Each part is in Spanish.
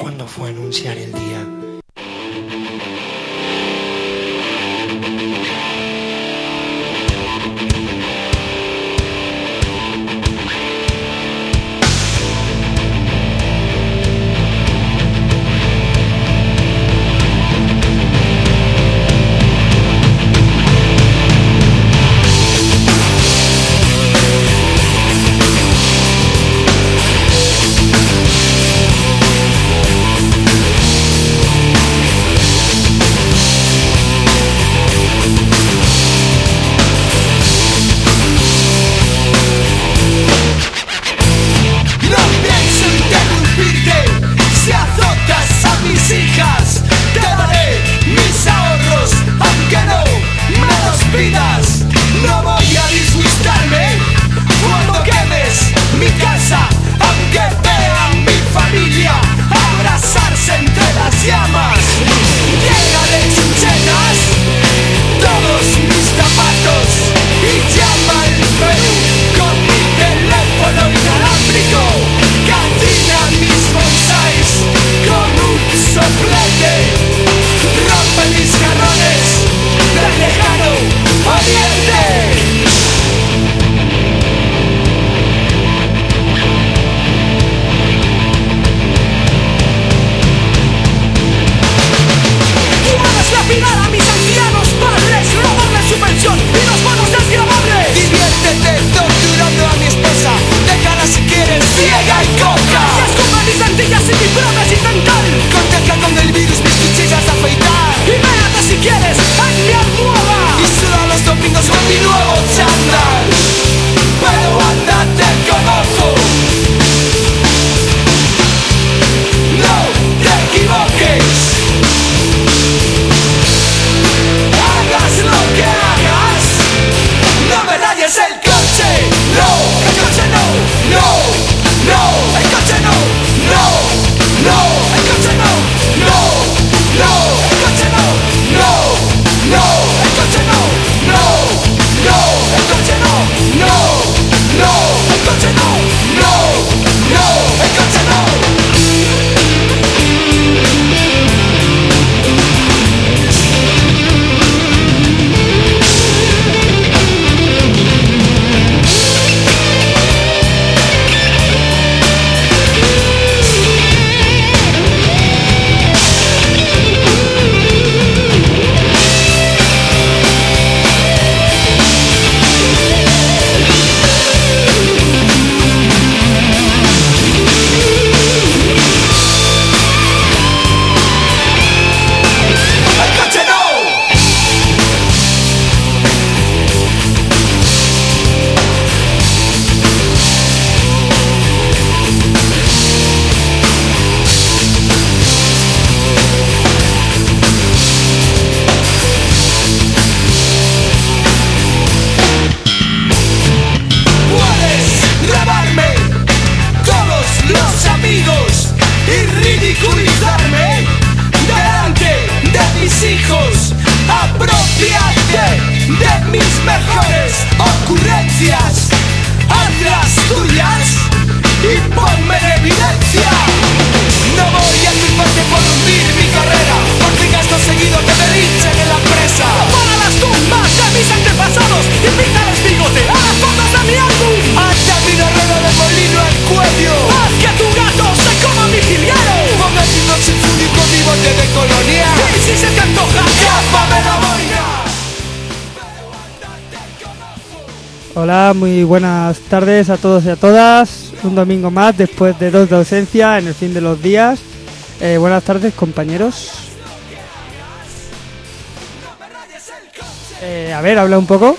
cuando fue a anunciar el día. Hola, muy buenas tardes a todos y a todas. Un domingo más después de 2 de ausencia en el fin de los días. Buenas tardes, compañeros. A ver, habla un poco.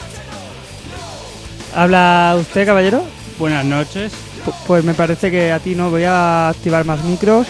¿Habla usted, caballero? Buenas noches. Pues me parece que a ti no. Voy a activar más micros.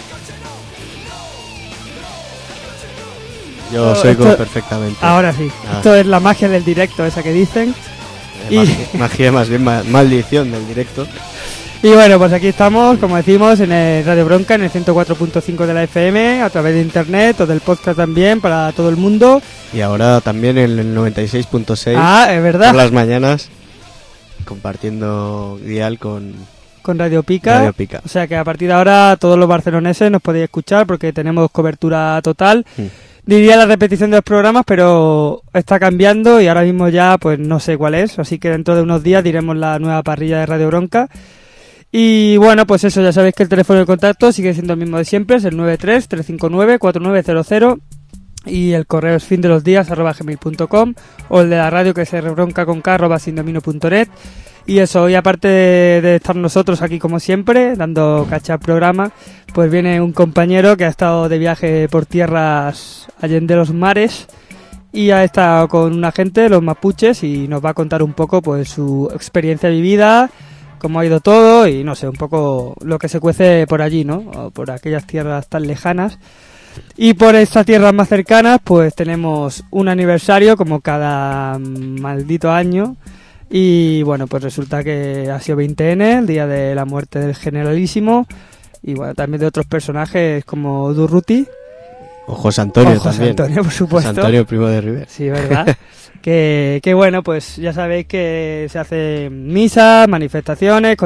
Yo os oigo perfectamente. Ahora sí. Esto es la magia del directo, esa que dicen. Magia, más bien maldición del directo. Y bueno, pues aquí estamos, como decimos, en el Radio Bronca, en el 104.5 de la FM, a través de internet o del podcast también, para todo el mundo. Y ahora también en el 96.6. Ah, es verdad. Por las mañanas, compartiendo dial con con Radio Pica. Radio Pica. O sea que a partir de ahora todos los barceloneses nos podéis escuchar porque tenemos cobertura total. Diría la repetición de los programas, pero está cambiando y ahora mismo ya pues no sé cuál es. Así que dentro de unos días diremos la nueva parrilla de Radio Bronca. Y bueno, pues eso, ya sabéis que el teléfono de contacto sigue siendo el mismo de siempre, es el 93-359-4900 y el correo es findelosdias@gmail.com o el de la radio que es rbronca@sindomino.net. Y eso, y aparte de estar nosotros aquí como siempre, dando cacha al programa, pues viene un compañero que ha estado de viaje por tierras allende los mares y ha estado con una gente, los mapuches, y nos va a contar un poco pues su experiencia vivida, cómo ha ido todo y no sé, un poco lo que se cuece por allí, ¿no? O por aquellas tierras tan lejanas. Y por estas tierras más cercanas pues tenemos un aniversario como cada maldito año y bueno, pues resulta que ha sido 20N, el día de la muerte del generalísimo y bueno, también de otros personajes como Durruti. O José Antonio también. José Antonio, por supuesto. José Antonio, primo de River. Sí, ¿verdad? que bueno, pues ya sabéis que se hacen misas, manifestaciones,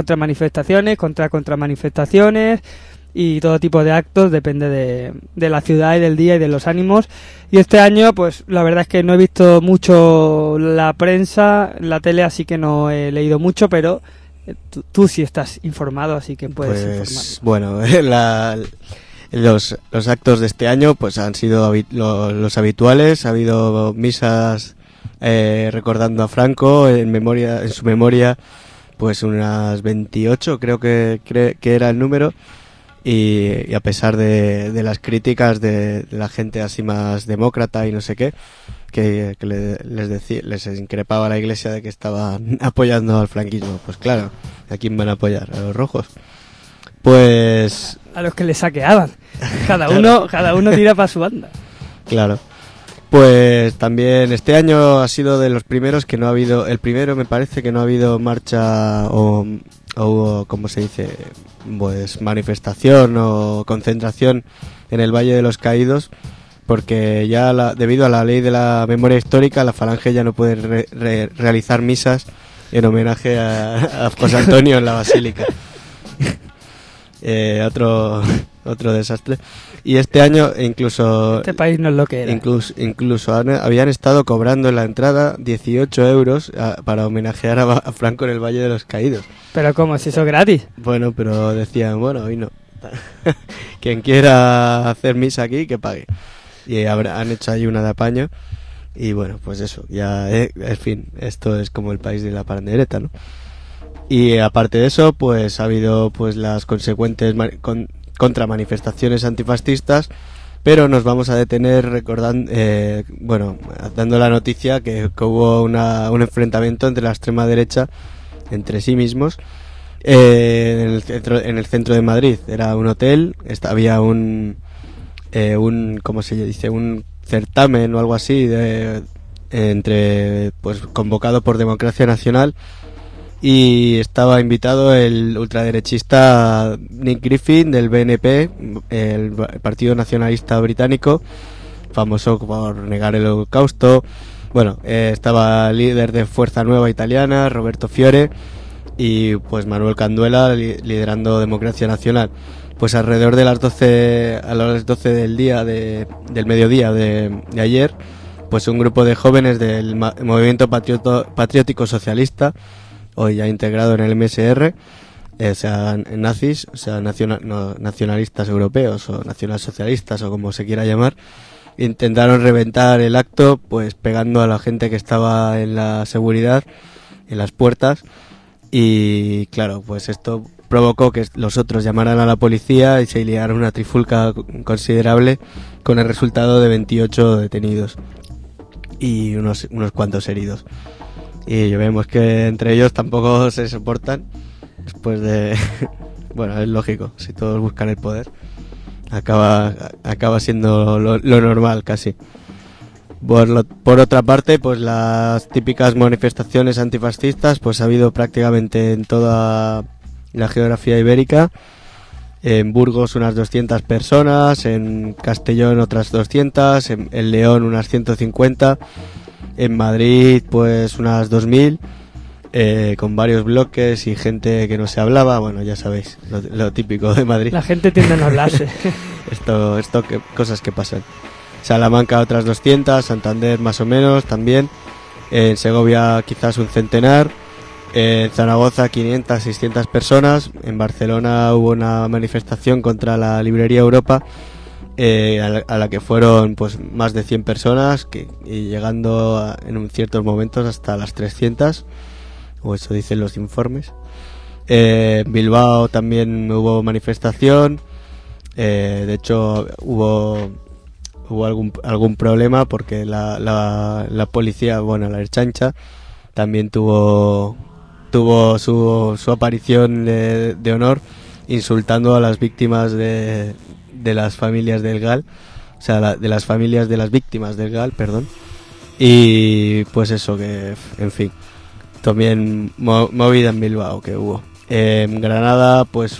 contramanifestaciones y todo tipo de actos, depende de la ciudad y del día y de los ánimos. Y este año, pues la verdad es que no he visto mucho la prensa, la tele, así que no he leído mucho, pero tú sí estás informado, así que puedes informar. Bueno, los actos de este año pues han sido los habituales. Ha habido misas recordando a Franco en su memoria, pues unas 28 creo que era el número, y a pesar de las críticas de la gente así más demócrata y no sé qué, que les increpaba a la Iglesia de que estaban apoyando al franquismo. Pues claro, ¿a quién van a apoyar? ¿A los rojos? Pues a los que le saqueaban. Cada uno tira para su banda. Claro. Pues también este año ha sido de los primeros que no ha habido, el primero me parece que no ha habido marcha o ¿cómo se dice? Pues manifestación o concentración en el Valle de los Caídos, porque ya debido a la ley de la memoria histórica, la Falange ya no puede realizar misas en homenaje a José Antonio en la Basílica. Otro desastre. Y este año incluso este país no es lo que era. Incluso habían estado cobrando en la entrada 18 euros para homenajear a Franco en el Valle de los Caídos. Pero ¿cómo? ¿Si eso es gratis? Bueno, pero decían, bueno, hoy no. Quien quiera hacer misa aquí, que pague. Y han hecho ahí una de apaño. Y bueno, pues eso, ya, en fin, esto es como el país de la pandereta, ¿no? Y aparte de eso, pues ha habido pues las consecuentes contramanifestaciones antifascistas, pero nos vamos a detener recordando, dando la noticia que hubo un enfrentamiento entre la extrema derecha entre sí mismos en el centro de Madrid. Era un hotel, había un ¿cómo se dice? Un certamen o algo así convocado por Democracia Nacional. Y estaba invitado el ultraderechista Nick Griffin del BNP, el Partido Nacionalista Británico, famoso por negar el Holocausto. Bueno, estaba el líder de Fuerza Nueva Italiana, Roberto Fiore, y pues Manuel Canduela liderando Democracia Nacional. Pues alrededor de las 12 del mediodía de ayer, pues un grupo de jóvenes del Movimiento Patriótico Socialista, hoy ya integrado en el MSR, sean nazis, o sea, nacionalistas europeos o nacionalsocialistas o como se quiera llamar, intentaron reventar el acto pues pegando a la gente que estaba en la seguridad, en las puertas, y claro, pues esto provocó que los otros llamaran a la policía y se liara una trifulca considerable, con el resultado de 28 detenidos y unos cuantos heridos. Y vemos que entre ellos tampoco se soportan después de... bueno, es lógico, si todos buscan el poder acaba siendo lo normal casi. Por otra parte, pues las típicas manifestaciones antifascistas pues ha habido prácticamente en toda la geografía ibérica. En Burgos unas 200 personas, en Castellón otras 200, en León unas 150, en Madrid pues unas 2000, con varios bloques y gente que no se hablaba. Bueno, ya sabéis, lo típico de Madrid. La gente tiende a no hablarse. Cosas que pasan. Salamanca otras 200, Santander más o menos también, en Segovia quizás un centenar, en Zaragoza 500, 600 personas, en Barcelona hubo una manifestación contra la librería Europa, a la que fueron pues más de 100 personas, y llegando en ciertos momentos hasta las 300, o eso dicen los informes. En Bilbao también hubo manifestación, de hecho hubo algún problema porque la policía, bueno, la Ertzaintza también tuvo su aparición de honor, insultando a las víctimas de las familias del GAL, o sea, de las familias de las víctimas del GAL, perdón. Y pues eso, que en fin, también movida en Bilbao que hubo. En Granada pues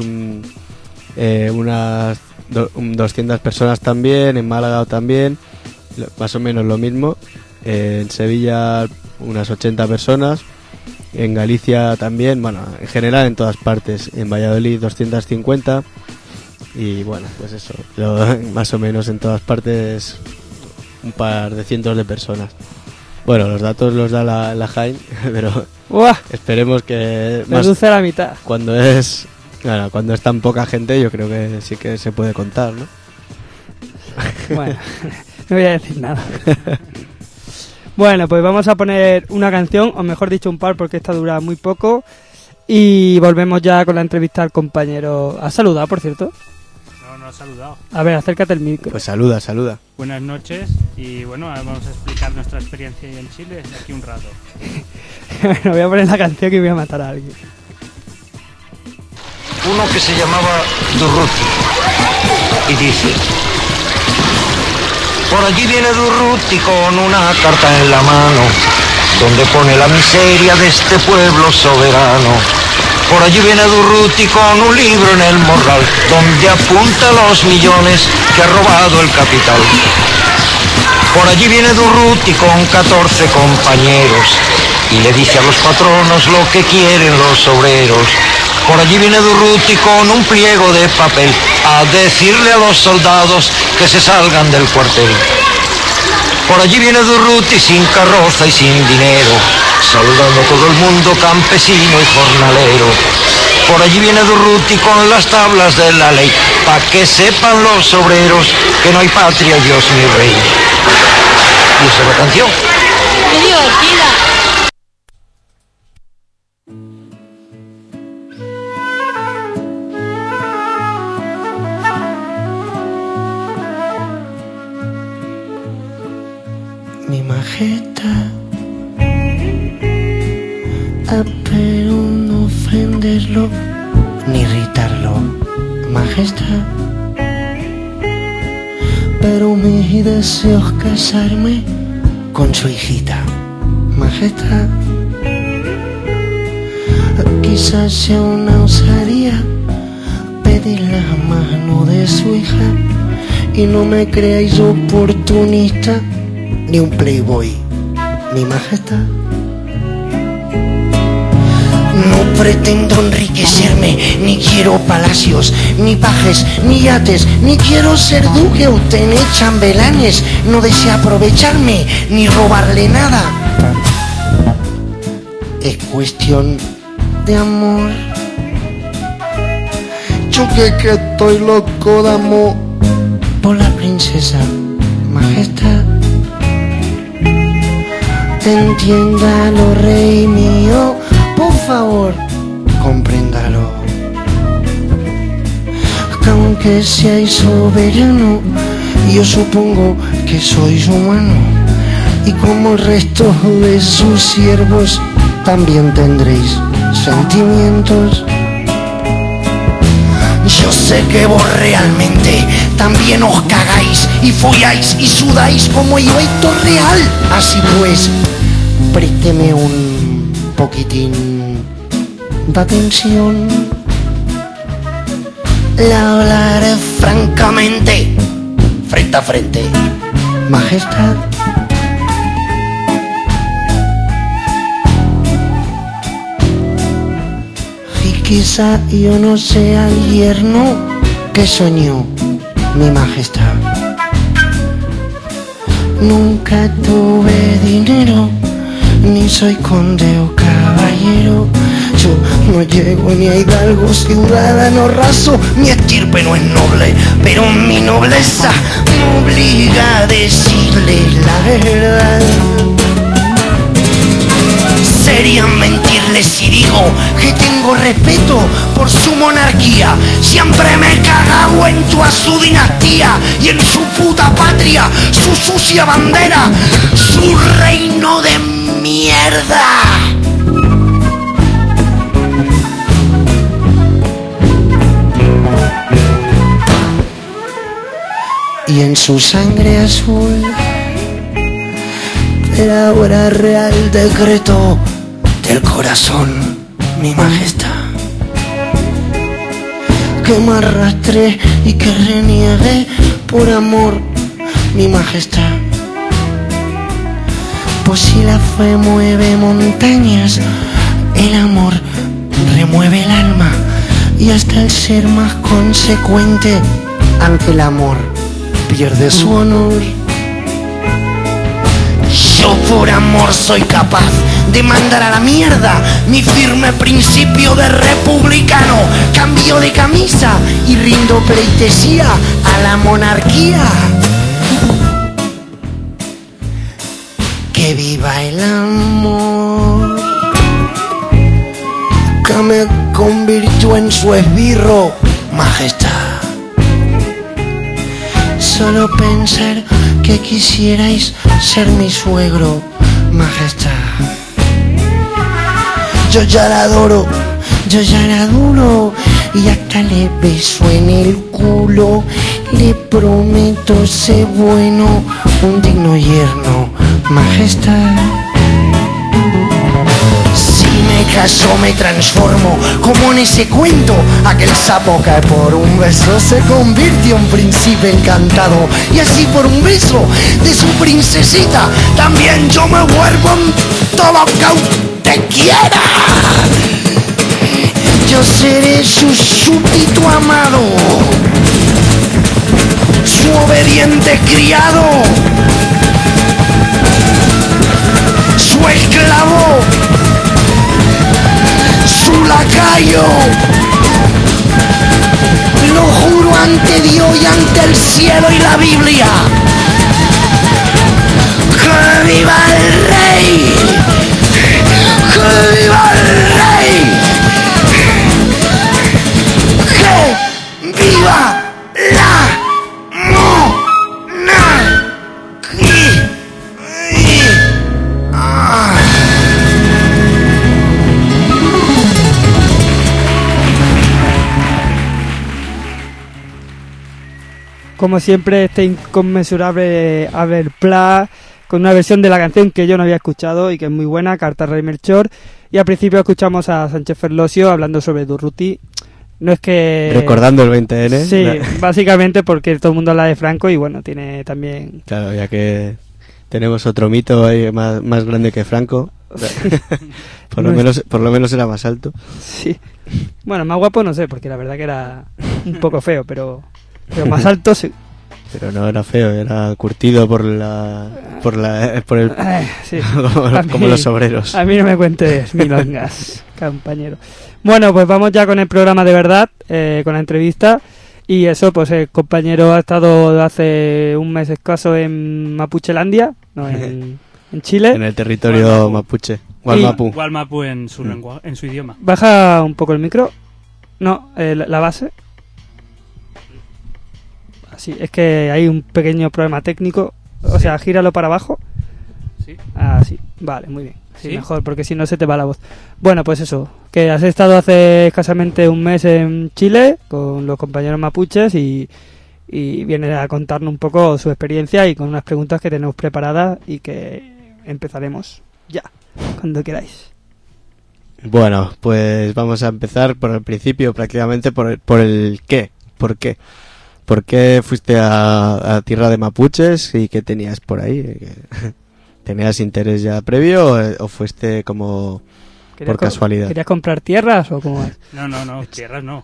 unas 200 personas también, en Málaga también, más o menos lo mismo, en Sevilla unas 80 personas, en Galicia también, bueno, en general en todas partes, en Valladolid 250, y bueno, pues eso, más o menos en todas partes un par de cientos de personas. Bueno, los datos los da la Jaime, pero ¡Uah! Esperemos que reduce a la mitad. Cuando es tan poca gente, yo creo que sí que se puede contar, ¿no? Bueno, no voy a decir nada. Bueno, pues vamos a poner una canción, o mejor dicho un par, porque esta dura muy poco, y volvemos ya con la entrevista al compañero. ¿Has saludado, por cierto? No ha saludado. A ver, acércate el micro. Pues saluda. Buenas noches, y bueno, vamos a explicar nuestra experiencia en Chile de aquí un rato. Bueno, voy a poner la canción y voy a matar a alguien. Uno que se llamaba Durruti y dice: por allí viene Durruti con una carta en la mano donde pone la miseria de este pueblo soberano. Por allí viene Durruti con un libro en el morral donde apunta los millones que ha robado el capital. Por allí viene Durruti con 14 compañeros y le dice a los patronos lo que quieren los obreros. Por allí viene Durruti con un pliego de papel a decirle a los soldados que se salgan del cuartel. Por allí viene Durruti sin carroza y sin dinero, saludando a todo el mundo campesino y jornalero. Por allí viene Durruti con las tablas de la ley, pa' que sepan los obreros que no hay patria, Dios ni rey. Y esa es la canción. ¡Qué divertida! Mi majestad, espero no ofenderlo ni irritarlo, majestad, pero mi deseo es casarme con su hijita, majestad. Quizás sea una osadía pedir la mano de su hija, y no me creáis oportunista ni un playboy, mi majestad. No pretendo enriquecerme, ni quiero palacios, ni pajes, ni yates, ni quiero ser duque o tener chambelanes. No deseo aprovecharme, ni robarle nada. Es cuestión de amor. Yo que estoy loco de amor por la princesa, majestad. Entiéndalo, rey mío, por favor, compréndalo. Que aunque seáis soberano, yo supongo que sois humano, y como el resto de sus siervos, también tendréis sentimientos. Yo sé que vos realmente también os cagáis y folláis y sudáis como yo, esto es real. Así pues, présteme un poquitín de atención. Le hablaré francamente, frente a frente, majestad. Quizá yo no sea el yerno que soñó mi majestad. Nunca tuve dinero, ni soy conde o caballero. Yo no llego ni a hidalgo, ciudadano raso. Mi estirpe no es noble, pero mi nobleza me obliga a decirles la verdad. Sería mentirles si digo que tengo respeto por su monarquía. Siempre me he cagado en toda su dinastía y en su puta patria, su sucia bandera, su reino de mierda. Y en su sangre azul era ahora real decreto del corazón, mi majestad. Que me arrastré y que reniegué por amor, mi majestad. Pues si la fe mueve montañas, el amor remueve el alma. Y hasta el ser más consecuente ante el amor pierde su honor. Yo por amor soy capaz de mandar a la mierda mi firme principio de republicano. Cambio de camisa y rindo pleitesía a la monarquía. Que viva el amor que me convirtió en su esbirro, majestad. Solo pensar que quisierais ser mi suegro, majestad. Yo ya la adoro, yo ya la adoro, y hasta le beso en el culo. Le prometo ser bueno, un digno yerno, majestad. Si me caso me transformo, como en ese cuento. Aquel sapo que por un beso se convirtió en príncipe encantado. Y así por un beso de su princesita también yo me vuelvo en todo que usted quiera. Yo seré su súbdito amado, su obediente criado, su esclavo, su lacayo. Lo juro ante Dios y ante el cielo y la Biblia. ¡Que viva el rey! ¡Que viva el rey! ¡Que viva la monarquía! Como siempre, este inconmensurable Abel Pla, con una versión de la canción que yo no había escuchado y que es muy buena, Carta Rey Melchor. Y al principio escuchamos a Sánchez Ferlosio hablando sobre Durruti. No es que... Recordando el 20N. Sí, básicamente porque todo el mundo habla de Franco y bueno, tiene también... Claro, ya que tenemos otro mito ahí más grande que Franco. por lo menos era más alto. Sí. Bueno, más guapo no sé, porque la verdad que era un poco feo, pero más alto sí. Pero no era feo, era curtido por el sí. como los obreros. A mí no me cuentes milongas, compañero. Bueno, pues vamos ya con el programa de verdad, con la entrevista. Y eso, pues el compañero ha estado hace un mes escaso en Mapuchelandia, no, en Chile. En el territorio mapuche. Gualmapu. Gualmapu en su lengua, en su idioma. Baja un poco el micro. No, la base. Sí, es que hay un pequeño problema técnico. O sea, gíralo para abajo. Sí. Ah, sí. Vale, muy bien. Sí, ¿Sí? mejor, porque si no se te va la voz. Bueno, pues eso. Que has estado hace escasamente un mes en Chile con los compañeros mapuches y viene a contarnos un poco su experiencia y con unas preguntas que tenemos preparadas y que empezaremos ya, cuando queráis. Bueno, pues vamos a empezar por el principio, prácticamente por el qué. ¿Por qué? ¿Por qué fuiste a tierra de mapuches y qué tenías por ahí? ¿Tenías interés ya previo o fuiste como por casualidad. ¿Querías comprar tierras o cómo es? No, tierras no.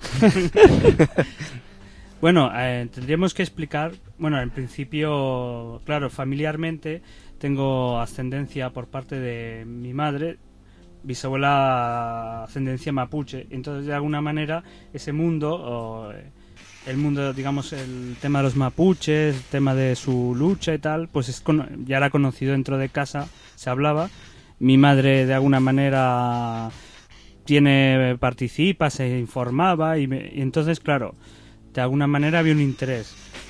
Bueno, tendríamos que explicar, bueno, en principio, claro, familiarmente tengo ascendencia por parte de mi madre, bisabuela ascendencia mapuche, entonces de alguna manera ese mundo, o el mundo, digamos, el tema de los mapuches, el tema de su lucha y tal, pues ya era conocido dentro de casa, se hablaba. Mi madre de alguna manera participa, se informaba y entonces, claro, de alguna manera había un interés.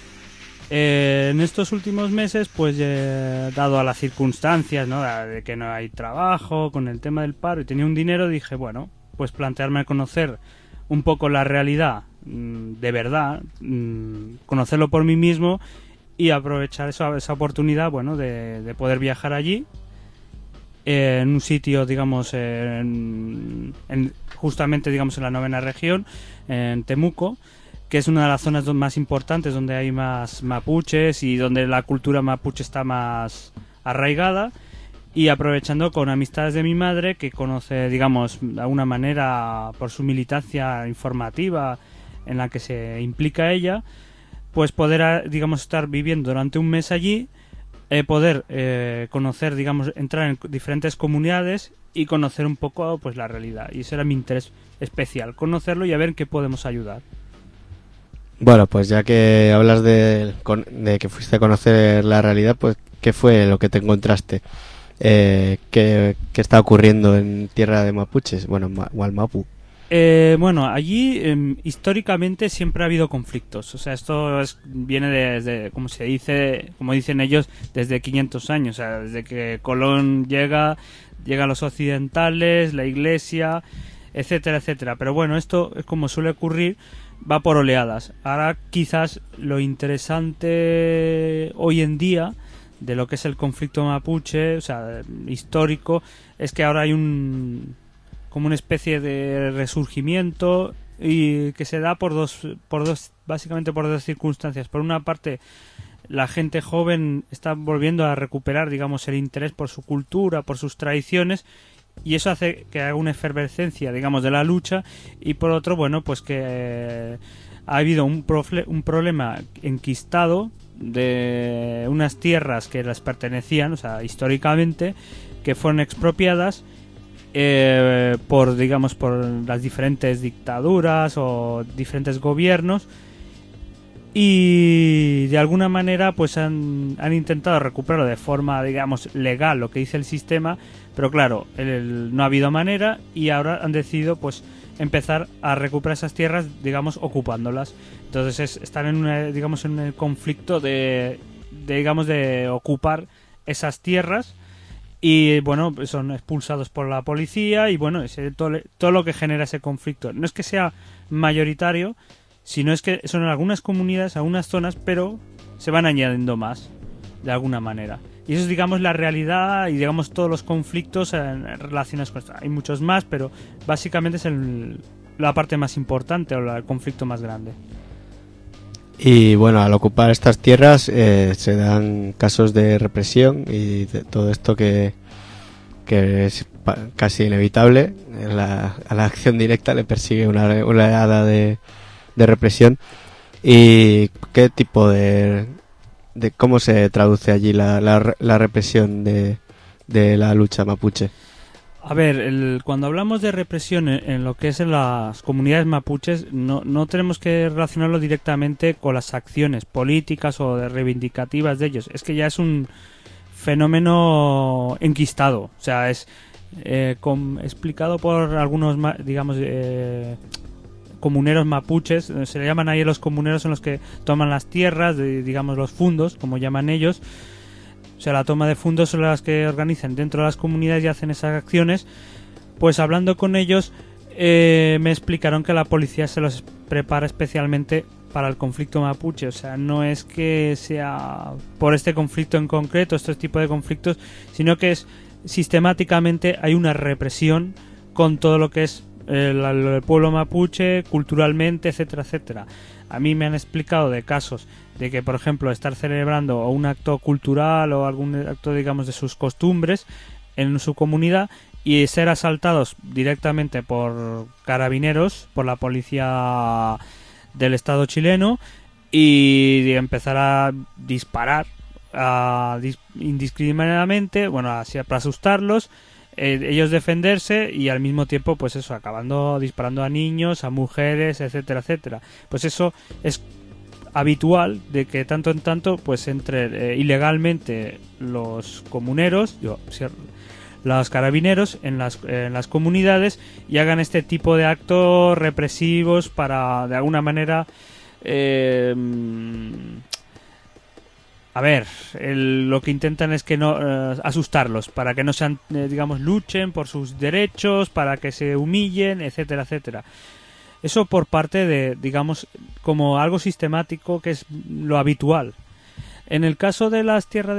En estos últimos meses, pues dado a las circunstancias, ¿no?, de que no hay trabajo, con el tema del paro y tenía un dinero, dije, bueno, pues plantearme conocer un poco la realidad de verdad, conocerlo por mí mismo y aprovechar esa oportunidad, bueno, de poder viajar allí, en un sitio, digamos, justamente, digamos, en la 9ª región, en Temuco, que es una de las zonas más importantes donde hay más mapuches y donde la cultura mapuche está más arraigada, y aprovechando con amistades de mi madre, que conoce, digamos, de alguna manera por su militancia informativa en la que se implica ella, pues poder, digamos, estar viviendo durante un mes allí, poder conocer, digamos, entrar en diferentes comunidades y conocer un poco, pues, la realidad. Y ese era mi interés especial, conocerlo y a ver en qué podemos ayudar. Bueno, pues ya que hablas de que fuiste a conocer la realidad, pues ¿qué fue lo que te encontraste? ¿Qué está ocurriendo en tierra de mapuches? Bueno, Gualmapu. Bueno, allí históricamente siempre ha habido conflictos. O sea, esto viene desde, como dicen ellos, desde 500 años. O sea, desde que Colón llegan los occidentales, la Iglesia, etcétera, etcétera. Pero bueno, esto es como suele ocurrir, va por oleadas. Ahora quizás lo interesante hoy en día de lo que es el conflicto mapuche, o sea, histórico, es que ahora hay como una especie de resurgimiento, y que se da básicamente por dos circunstancias. Por una parte, la gente joven está volviendo a recuperar, digamos, el interés por su cultura, por sus tradiciones, y eso hace que haga una efervescencia, digamos, de la lucha. Y por otro, bueno, pues que ha habido un problema enquistado de unas tierras que les pertenecían, o sea, históricamente, que fueron expropiadas por las diferentes dictaduras o diferentes gobiernos, y de alguna manera pues han intentado recuperarlo de forma, digamos, legal, lo que dice el sistema, pero claro, no ha habido manera, y ahora han decidido pues empezar a recuperar esas tierras, digamos, ocupándolas. Entonces están en el conflicto de ocupar esas tierras, y bueno, son expulsados por la policía, y bueno, todo lo que genera ese conflicto no es que sea mayoritario, sino es que son en algunas comunidades, algunas zonas, pero se van añadiendo más de alguna manera. Y eso es, digamos, la realidad, y digamos todos los conflictos relacionados con esto. Hay muchos más, pero básicamente es la parte más importante, o el conflicto más grande. Y bueno, al ocupar estas tierras se dan casos de represión y de todo esto que es casi inevitable. A la acción directa le persigue una oleada de represión. ¿Y qué tipo de cómo se traduce allí la represión de la lucha mapuche? A ver, cuando hablamos de represión en lo que es en las comunidades mapuches, no tenemos que relacionarlo directamente con las acciones políticas o reivindicativas de ellos. Es que ya es un fenómeno enquistado. O sea, es explicado por algunos, digamos, comuneros mapuches. Se le llaman ahí los comuneros, son los que toman las tierras, digamos los fundos, como llaman ellos. O sea, la toma de fondos son las que organizan dentro de las comunidades y hacen esas acciones. Pues hablando con ellos, me explicaron que la policía se los prepara especialmente para el conflicto mapuche. O sea, no es que sea por este conflicto en concreto, este tipo de conflictos, sino que es sistemáticamente hay una represión con todo lo que es el pueblo mapuche, culturalmente, etcétera, etcétera. A mí me han explicado de casos de que, por ejemplo, estar celebrando un acto cultural o algún acto, digamos, de sus costumbres en su comunidad, y ser asaltados directamente por carabineros, por la policía del Estado chileno, y empezar a disparar indiscriminadamente, bueno, así para asustarlos, ellos defenderse y al mismo tiempo, pues eso, acabando disparando a niños, a mujeres, etcétera, etcétera. Pues eso es habitual, de que tanto en tanto pues entre ilegalmente los comuneros, los carabineros en las comunidades, y hagan este tipo de actos represivos para de alguna manera lo que intentan es que no asustarlos, para que no sean, digamos, luchen por sus derechos, para que se humillen, etcétera, etcétera. Eso por parte de, digamos, como algo sistemático, que es lo habitual. En el caso de las tierras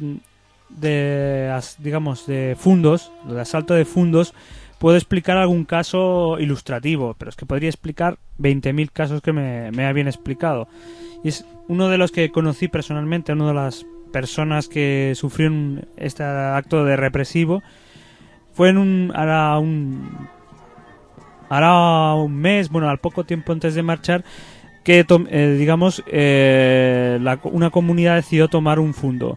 digamos, de fundos, de asalto de fundos, puedo explicar algún caso ilustrativo, pero es que podría explicar 20.000 casos que me habían explicado. Y es uno de los que conocí personalmente, una de las personas que sufrieron este acto de represivo. Fue hará un mes, bueno, al poco tiempo antes de marchar, que una comunidad decidió tomar un fundo.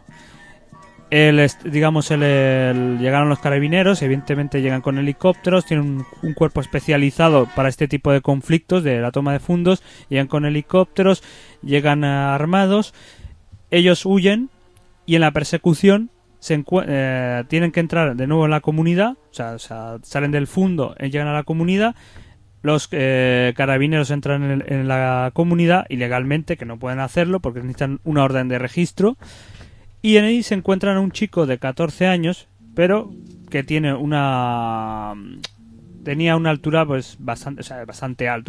Llegaron los carabineros, evidentemente llegan con helicópteros, tienen un cuerpo especializado para este tipo de conflictos, de la toma de fundos, llegan con helicópteros, llegan armados, ellos huyen y en la persecución tienen que entrar de nuevo en la comunidad, o sea salen del fundo, llegan a la comunidad, los carabineros entran en la comunidad ilegalmente, que no pueden hacerlo porque necesitan una orden de registro. Y en ahí se encuentran a un chico de 14 años, pero que tenía una altura pues bastante alta,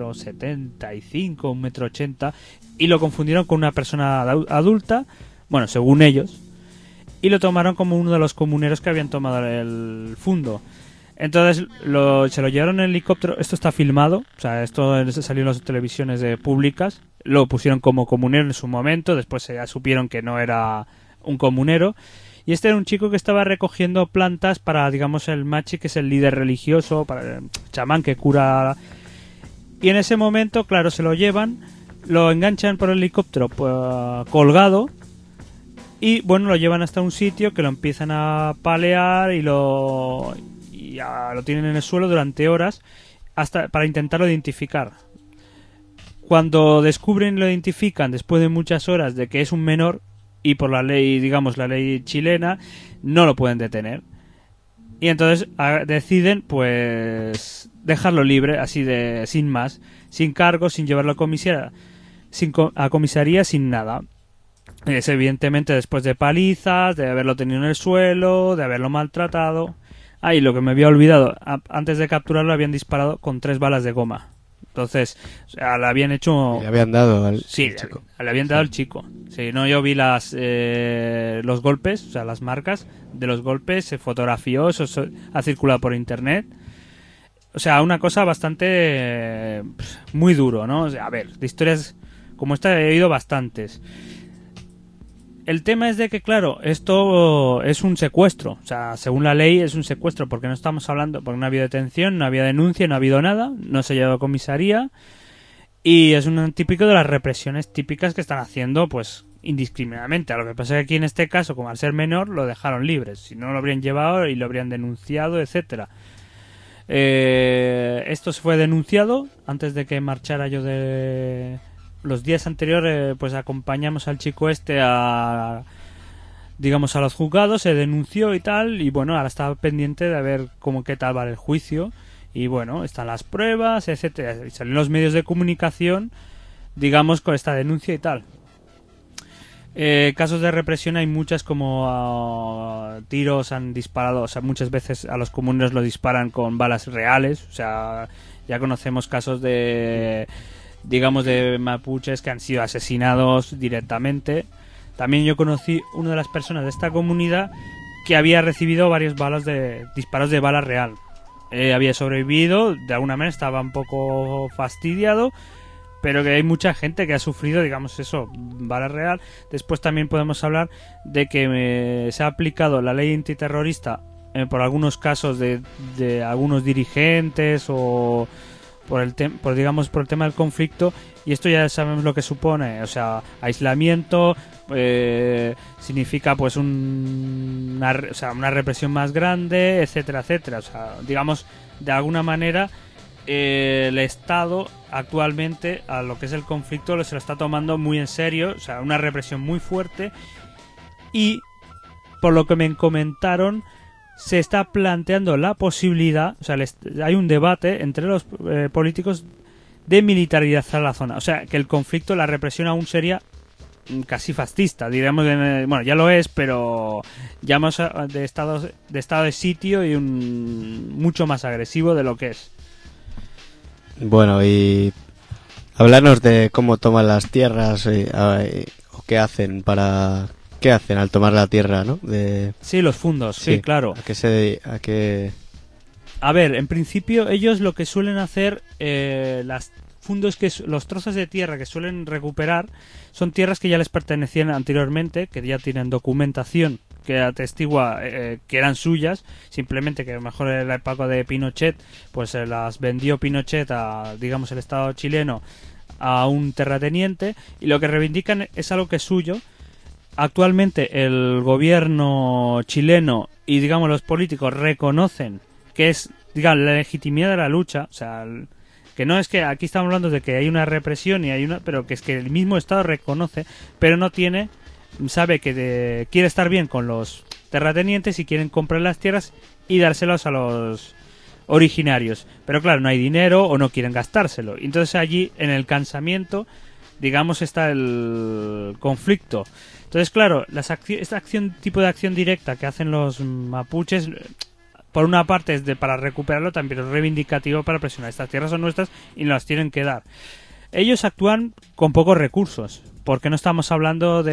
1,75 m, 1,80 m, y lo confundieron con una persona adulta, bueno, según ellos, y lo tomaron como uno de los comuneros que habían tomado el fundo. Entonces se lo llevaron en helicóptero. Esto está filmado, o sea, esto salió en las televisiones públicas. Lo pusieron como comunero en su momento, después ya supieron que no era un comunero. Y este era un chico que estaba recogiendo plantas para, digamos, el machi, que es el líder religioso, para el chamán que cura. Y en ese momento, claro, se lo llevan, lo enganchan por el helicóptero colgado, y bueno, lo llevan hasta un sitio que lo empiezan a palear y lo tienen en el suelo durante horas para intentarlo identificar. Cuando descubren y lo identifican después de muchas horas de que es un menor, y por la ley, digamos, la ley chilena, no lo pueden detener. Y entonces deciden pues dejarlo libre, así de sin más, sin cargos, sin llevarlo a comisaría, sin nada. Es evidentemente después de palizas, de haberlo tenido en el suelo, de haberlo maltratado. Y lo que me había olvidado, antes de capturarlo habían disparado con 3 balas de goma. Entonces, o sea, le habían hecho... Le habían dado al chico. Le habían dado al chico. Sí, no, yo vi los golpes, o sea, las marcas de los golpes, se fotografió, eso ha circulado por internet. O sea, una cosa bastante... muy duro, ¿no? O sea, a ver, de historias como esta he oído bastantes. El tema es de que, claro, esto es un secuestro. O sea, según la ley es un secuestro, porque no estamos hablando, porque no ha habido detención, no había denuncia, no ha habido nada, no se ha llevado a comisaría, y es un típico de las represiones típicas que están haciendo, pues, indiscriminadamente. Lo que pasa es que aquí en este caso, como al ser menor, lo dejaron libre. Si no, lo habrían llevado y lo habrían denunciado, etcétera. Esto se fue denunciado antes de que marchara yo de... Los días anteriores pues acompañamos al chico a los juzgados, se denunció y tal, y bueno, ahora está pendiente de ver qué tal va el juicio, y bueno, están las pruebas, etcétera, y salen los medios de comunicación, digamos, con esta denuncia y tal. Casos de represión hay muchas, como tiros han disparado, o sea, muchas veces a los comuneros lo disparan con balas reales, o sea, ya conocemos casos de mapuches que han sido asesinados directamente. También yo conocí una de las personas de esta comunidad que había recibido varios disparos de bala real. Había sobrevivido, de alguna manera estaba un poco fastidiado, pero que hay mucha gente que ha sufrido, digamos eso, bala real. Después también podemos hablar de que se ha aplicado la ley antiterrorista por algunos casos de algunos dirigentes o por el tema del conflicto, y esto ya sabemos lo que supone, o sea, aislamiento, significa pues una represión más grande, etcétera, etcétera. O sea, digamos, de alguna manera el Estado actualmente a lo que es el conflicto se lo está tomando muy en serio, o sea, una represión muy fuerte, y por lo que me comentaron se está planteando la posibilidad, o sea, hay un debate entre los políticos de militarizar la zona, o sea, que el conflicto, la represión aún sería casi fascista, diríamos, bueno, ya lo es, pero ya más de estado de sitio y mucho más agresivo de lo que es. Bueno, y hablarnos de cómo toman las tierras o qué hacen al tomar la tierra, ¿no? Sí, los fundos, sí, claro. A ver, en principio ellos lo que suelen hacer, los trozos de tierra que suelen recuperar son tierras que ya les pertenecían anteriormente, que ya tienen documentación que atestigua que eran suyas, simplemente que a lo mejor en la época de Pinochet pues se las vendió Pinochet a, digamos, el Estado chileno a un terrateniente, y lo que reivindican es algo que es suyo. Actualmente el gobierno chileno y, digamos, los políticos reconocen que es, digamos, la legitimidad de la lucha, o sea, que no es que aquí estamos hablando de que hay una represión pero que es que el mismo Estado reconoce, pero sabe que quiere estar bien con los terratenientes y quieren comprar las tierras y dárselas a los originarios, pero claro, no hay dinero o no quieren gastárselo, entonces allí en el cansamiento, digamos, está el conflicto. Entonces, claro, tipo de acción directa que hacen los mapuches, por una parte es para recuperarlo, también es reivindicativo para presionar. Estas tierras son nuestras y nos las tienen que dar. Ellos actúan con pocos recursos, porque no estamos hablando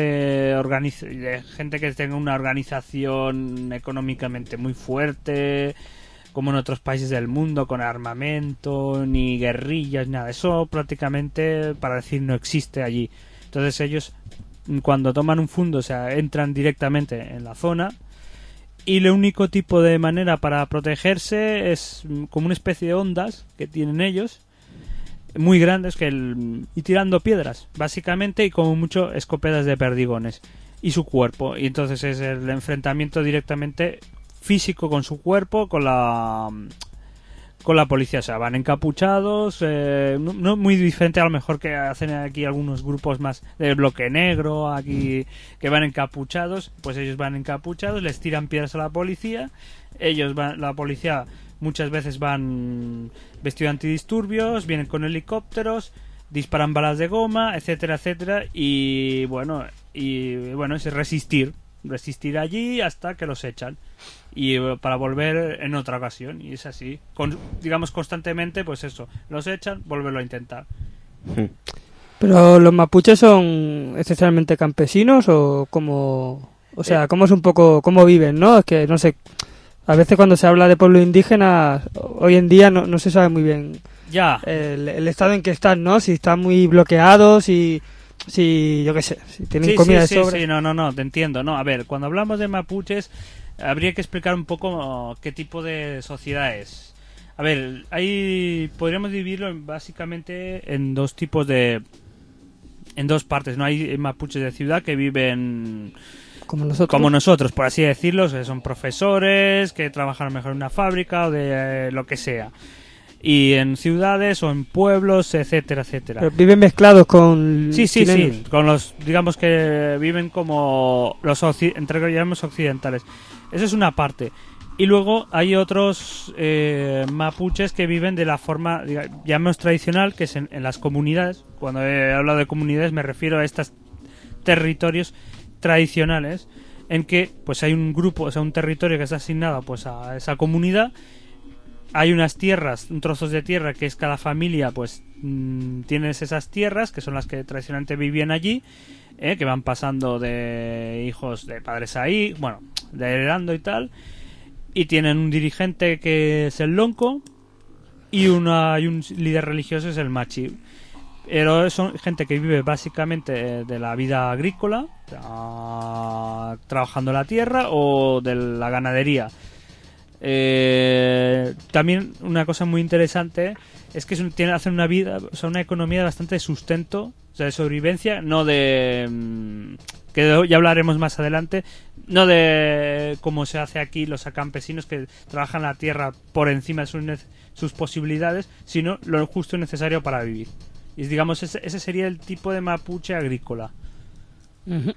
de gente que tenga una organización económicamente muy fuerte, como en otros países del mundo, con armamento, ni guerrillas, nada. Eso prácticamente, para decir, no existe allí. Entonces ellos, cuando toman un fundo, o sea, entran directamente en la zona, y el único tipo de manera para protegerse es como una especie de ondas que tienen ellos, muy grandes, y tirando piedras, básicamente, y como mucho escopetas de perdigones, y su cuerpo. Y entonces es el enfrentamiento directamente físico con su cuerpo, con la policía. O sea, van encapuchados, no muy diferente a lo mejor que hacen aquí algunos grupos más del bloque negro aquí, que van encapuchados. Pues ellos van encapuchados, les tiran piedras a la policía, la policía muchas veces van vestidos de antidisturbios, vienen con helicópteros, disparan balas de goma, etcétera, etcétera, y bueno, es resistir allí hasta que los echan, y para volver en otra ocasión, y es así, digamos, constantemente, pues eso, los echan, volverlo a intentar. Pero los mapuches son esencialmente campesinos, o cómo, o sea, cómo es un poco cómo viven, ¿no? Es que no sé, a veces cuando se habla de pueblos indígenas hoy en día no se sabe muy bien ya el estado en que están, ¿no? Si están muy bloqueados, si yo qué sé, si tienen comida de sobra. Sí, no, te entiendo. No, a ver, cuando hablamos de mapuches habría que explicar un poco qué tipo de sociedad es. A ver, podríamos dividirlo básicamente en dos tipos en dos partes. No hay mapuches de ciudad que viven como nosotros, por así decirlo, que son profesores, que trabajan a lo mejor en una fábrica o de lo que sea. Y en ciudades o en pueblos, etcétera, etcétera. Pero viven mezclados con chilenos. Sí, con los, digamos, que viven como los llamamos occidentales. Eso es una parte. Y luego hay otros mapuches que viven de la forma, llamemos, tradicional, que es en las comunidades. Cuando he hablado de comunidades me refiero a estos territorios tradicionales en que pues hay un grupo, o sea, un territorio que está asignado pues a esa comunidad. Hay unas tierras, trozos de tierra que es cada familia, pues tienes esas tierras que son las que tradicionalmente vivían allí, que van pasando de hijos de padres ahí, bueno, de heredando y tal, y tienen un dirigente que es el lonco y un líder religioso es el machi. Pero son gente que vive básicamente de la vida agrícola, trabajando la tierra, o de la ganadería. También una cosa muy interesante es que hacen una vida, o sea, una economía bastante de sustento, o sea, de sobrevivencia, no de que ya hablaremos más adelante, no de como se hace aquí los campesinos que trabajan la tierra por encima de sus posibilidades, sino lo justo y necesario para vivir. Y digamos, ese sería el tipo de mapuche agrícola. Ujú.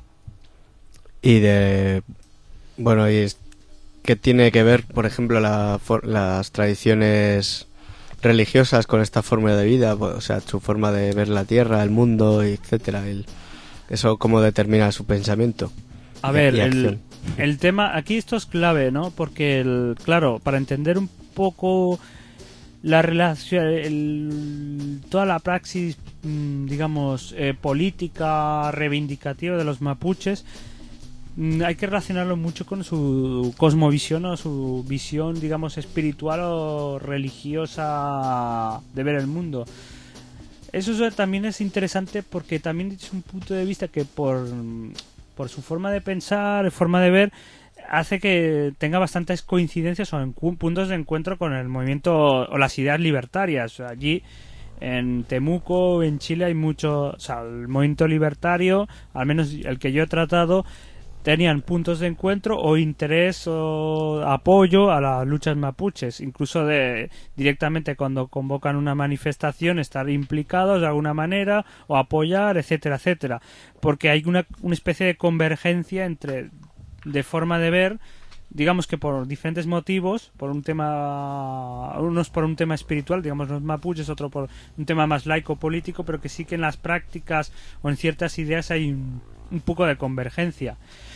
Y bueno, ¿qué tiene que ver, por ejemplo, las tradiciones religiosas con esta forma de vida? O sea, su forma de ver la tierra, el mundo, etcétera. Eso cómo determina su pensamiento. A ver, y acción. el tema aquí esto es clave, ¿no? Porque claro, para entender un poco la relación, toda la praxis, digamos, política reivindicativa de los mapuches, hay que relacionarlo mucho con su cosmovisión o su visión, digamos, espiritual o religiosa de ver el mundo. Eso también es interesante porque también es un punto de vista que por su forma de pensar, forma de ver, hace que tenga bastantes coincidencias o puntos de encuentro con el movimiento o las ideas libertarias. Allí en Temuco, en Chile, hay mucho, o sea, el movimiento libertario, al menos el que yo he tratado, tenían puntos de encuentro o interés o apoyo a las luchas mapuches, incluso directamente cuando convocan una manifestación estar implicados de alguna manera o apoyar, etcétera, etcétera, porque hay una especie de convergencia de forma de ver, digamos que por diferentes motivos, unos por un tema espiritual, digamos los mapuches, otro por un tema más laico político, pero que sí que en las prácticas o en ciertas ideas hay un poco de convergencia.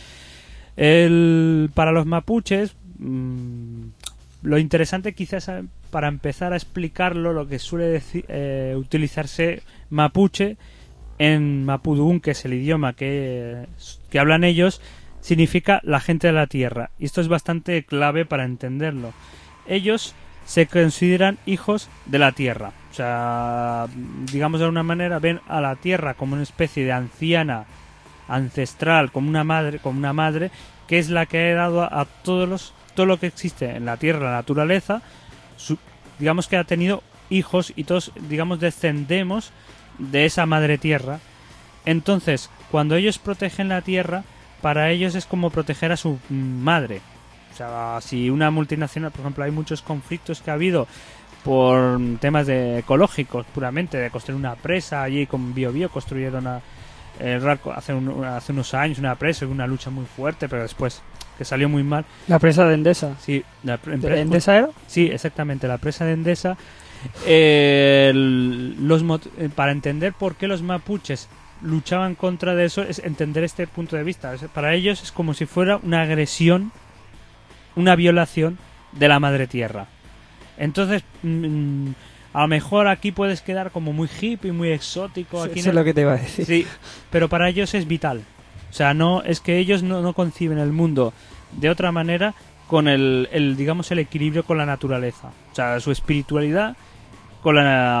Para los mapuches, lo interesante quizás para empezar a explicarlo, lo que suele utilizarse mapuche en mapudungún, que es el idioma que hablan ellos, significa la gente de la tierra, y esto es bastante clave para entenderlo. Ellos se consideran hijos de la tierra, o sea, digamos de alguna manera ven a la tierra como una especie de anciana ancestral, como una madre que es la que ha dado a todo lo que existe en la tierra, la naturaleza, digamos que ha tenido hijos y todos, digamos, descendemos de esa madre tierra. Entonces, cuando ellos protegen la tierra, para ellos es como proteger a su madre. O sea, si una multinacional, por ejemplo, hay muchos conflictos que ha habido por temas ecológicos puramente, de construir una presa, allí con Biobío construyeron hace unos años una presa, una lucha muy fuerte, pero después que salió muy mal. La presa de Endesa. Sí, ¿De Endesa era? Sí, exactamente, la presa de Endesa. Para entender por qué los mapuches luchaban contra de eso, es entender este punto de vista. Para ellos es como si fuera una agresión, una violación de la madre tierra. Entonces, a lo mejor aquí puedes quedar como muy hippie, muy exótico. Aquí Eso es lo que te iba a decir. Sí, pero para ellos es vital. O sea, es que ellos no conciben el mundo de otra manera con digamos, el equilibrio con la naturaleza. O sea, su espiritualidad con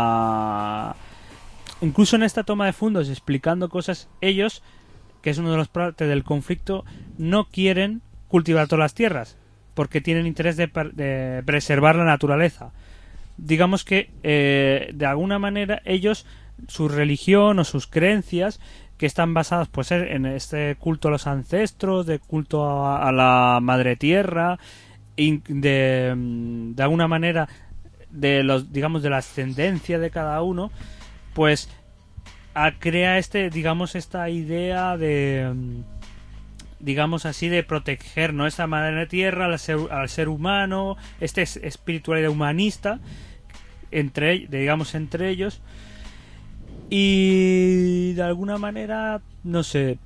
incluso en esta toma de fondos, explicando cosas, ellos, que es uno de los partes del conflicto, no quieren cultivar todas las tierras, porque tienen interés de preservar la naturaleza. Digamos que de alguna manera ellos, su religión o sus creencias, que están basadas pues en este culto a los ancestros, de culto a la madre tierra, y de alguna manera digamos de la ascendencia de cada uno, pues crea esta idea de, digamos así, de proteger, ¿no?, esa madre tierra al ser humano, espiritualidad humanista entre ellos, y de alguna manera, no sé,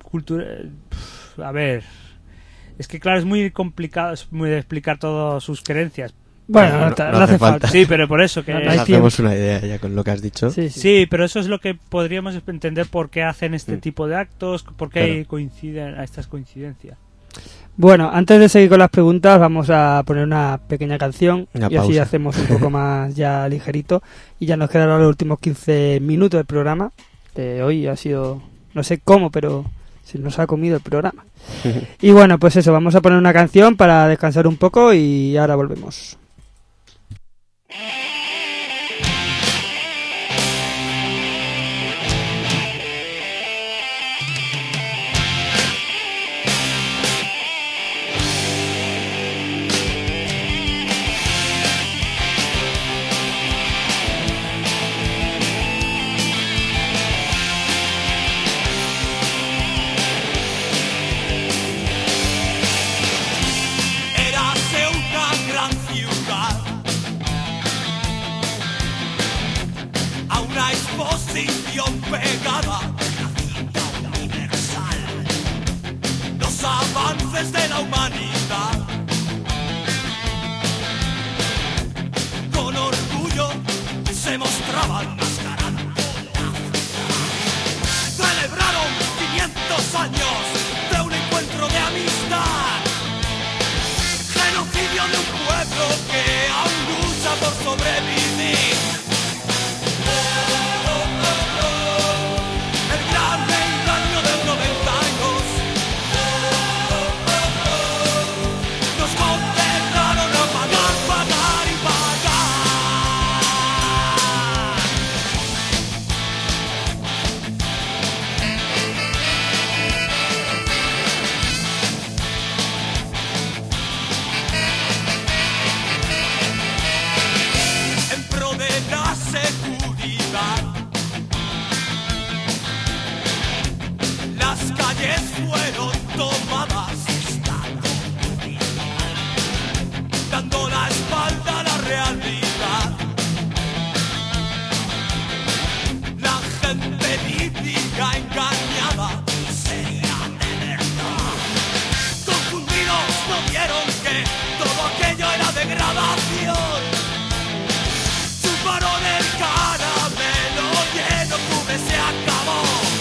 a ver, es que claro, es muy complicado, es muy de explicar todas sus creencias. Bueno, no hace falta. Sí, pero por eso que No Nos hay hacemos una idea ya con lo que has dicho. Sí, pero eso es lo que podríamos entender por qué hacen este tipo de actos, por qué Claro. coinciden a estas coincidencias. Bueno, antes de seguir con las preguntas, vamos a poner una pequeña canción Una y así pausa. hacemos un poco más ya ligerito. Y ya nos quedarán los últimos 15 minutos del programa. Hoy ha sido, no sé cómo, pero Se nos ha comido el programa. Y bueno, pues eso, vamos a poner una canción para descansar un poco y ahora volvemos. Pegada, una cita universal, los avances de la humanidad. Con orgullo se mostraban mascarando la ciudad. Celebraron 500 años de un encuentro de amistad. Genocidio de un pueblo que aún lucha por sobrevivir. Fueron tomadas esta comunidad, dando la espalda a la realidad. La gente vivía engañada, miseria de verdad. Confundidos no vieron que todo aquello era degradación. Chuparon el caramelo y en octubre se acabó.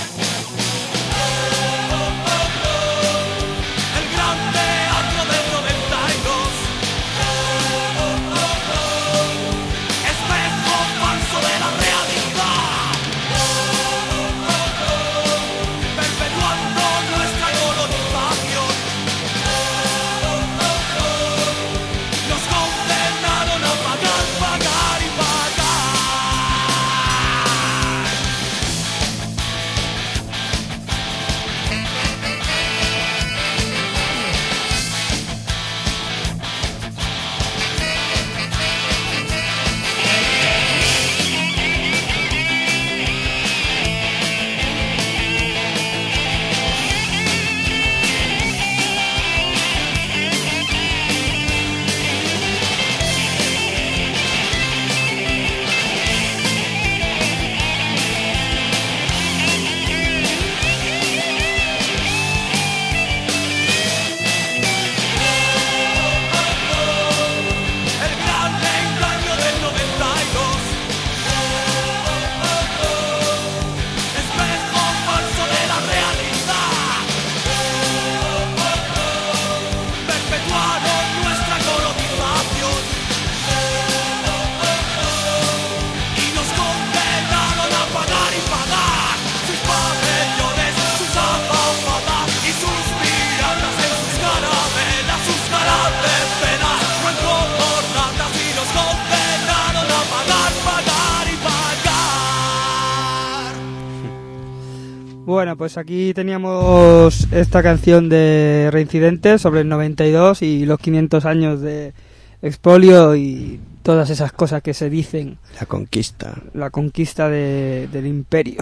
Bueno, pues aquí teníamos esta canción de Reincidentes sobre el 92 y los 500 años de expolio y todas esas cosas que se dicen. La conquista. La conquista del imperio.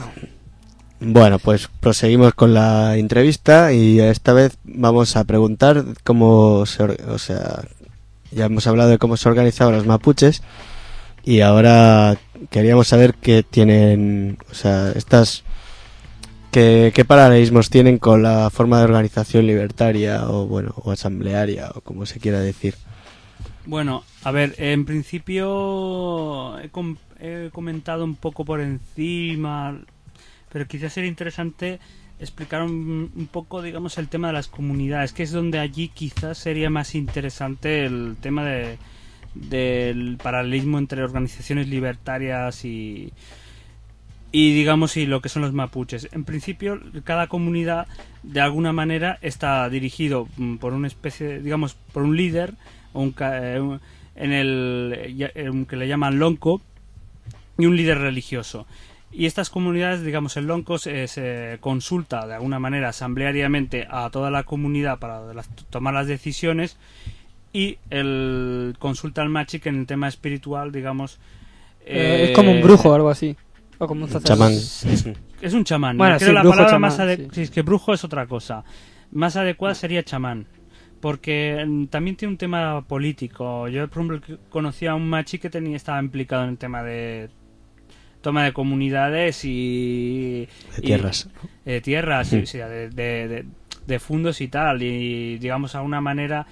Bueno, pues proseguimos con la entrevista y esta vez vamos a preguntar cómo ya hemos hablado de cómo se organizaban los mapuches y ahora queríamos saber qué tienen, ¿Qué paralelismos tienen con la forma de organización libertaria o asamblearia o como se quiera decir? Bueno, a ver, en principio he comentado un poco por encima, pero quizás sería interesante explicar un poco, digamos, el tema de las comunidades, que es donde allí quizás sería más interesante el tema del paralelismo entre organizaciones libertarias y y digamos y lo que son los mapuches. En principio cada comunidad de alguna manera está dirigido por una especie, digamos, por un líder que le llaman lonco y un líder religioso. Y estas comunidades, digamos, el lonco se consulta de alguna manera asambleariamente a toda la comunidad para tomar las decisiones, y el consulta al machique en el tema espiritual, digamos. Es como un brujo o algo así. O como un chamán. Es un chamán. Bueno, Creo sí, la brujo, palabra chamán, más sí. si es que brujo es otra cosa. Más adecuada sería chamán. Porque también tiene un tema político. Yo, por ejemplo, conocí a un machi que estaba implicado en el tema de toma de comunidades y tierras. Tierras, sí, de fundos y tal. Y digamos, de alguna manera,